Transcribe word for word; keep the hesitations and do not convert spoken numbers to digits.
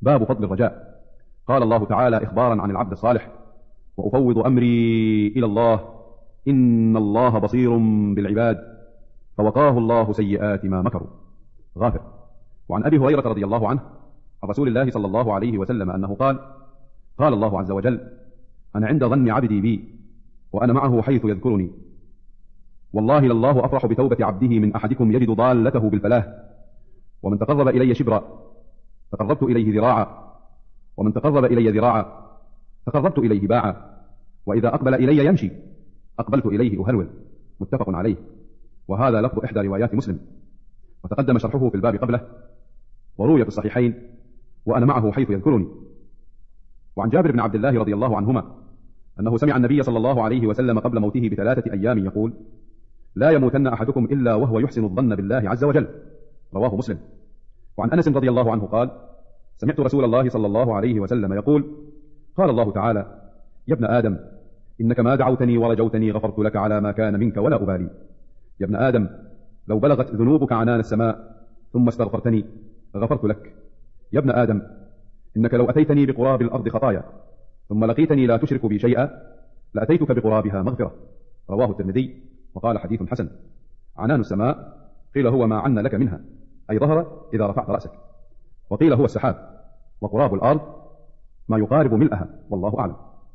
باب فضل الرجاء. قال الله تعالى إخبارا عن العبد الصالح: وأفوض أمري إلى الله إن الله بصير بالعباد فوقاه الله سيئات ما مكروا. غافر. وعن أبي هريرة رضي الله عنه عن رسول الله صلى الله عليه وسلم أنه قال: قال الله عز وجل: أنا عند ظن عبدي بي وأنا معه حيث يذكرني، والله لله أفرح بتوبة عبده من أحدكم يجد ضالته بالفلاح، ومن تقرب إلي شبرا تقربت إليه ذراعا، ومن تقرب إلي ذراعا تقربت إليه باعا، وإذا أقبل إلي يمشي أقبلت إليه أهلول. متفق عليه. وهذا لفظ إحدى روايات مسلم، وتقدم شرحه في الباب قبله، وروي في الصحيحين: وأنا معه حيث يذكرني. وعن جابر بن عبد الله رضي الله عنهما أنه سمع النبي صلى الله عليه وسلم قبل موته بثلاثة أيام يقول: لا يموتن أحدكم إلا وهو يحسن الظن بالله عز وجل. رواه مسلم. وعن أنس رضي الله عنه قال: سمعت رسول الله صلى الله عليه وسلم يقول: قال الله تعالى: يا ابن آدم إنك ما دعوتني ورجوتني غفرت لك على ما كان منك ولا أبالي. يا ابن آدم لو بلغت ذنوبك عنان السماء ثم استغفرتني غفرت لك. يا ابن آدم إنك لو أتيتني بقراب الأرض خطايا ثم لقيتني لا تشرك بي شيئا لأتيتك بقرابها مغفرة. رواه الترمذي وقال: حديث حسن. عنان السماء قيل هو ما عن لك منها، أي ظهر إذا رفعت رأسك، وقيل هو السحاب، وقراب الأرض ما يقارب ملئها، والله أعلم.